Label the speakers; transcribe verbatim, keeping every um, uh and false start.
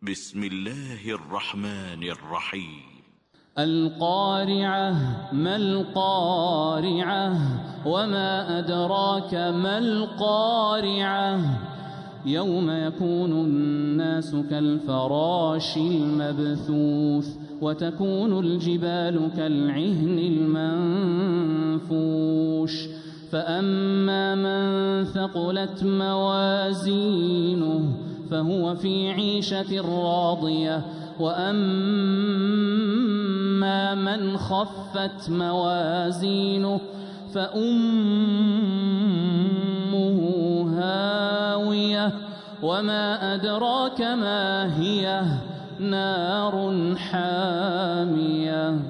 Speaker 1: بسم الله الرحمن الرحيم.
Speaker 2: القارعة. ما القارعة؟ وما أدراك ما القارعة؟ يوم يكون الناس كالفراش المبثوث وتكون الجبال كالعهن المنفوش فأما من ثقلت موازينه فهو في عيشة راضية وأما من خفت موازينه فأمه هاوية وما أدراك ما هي نار حامية.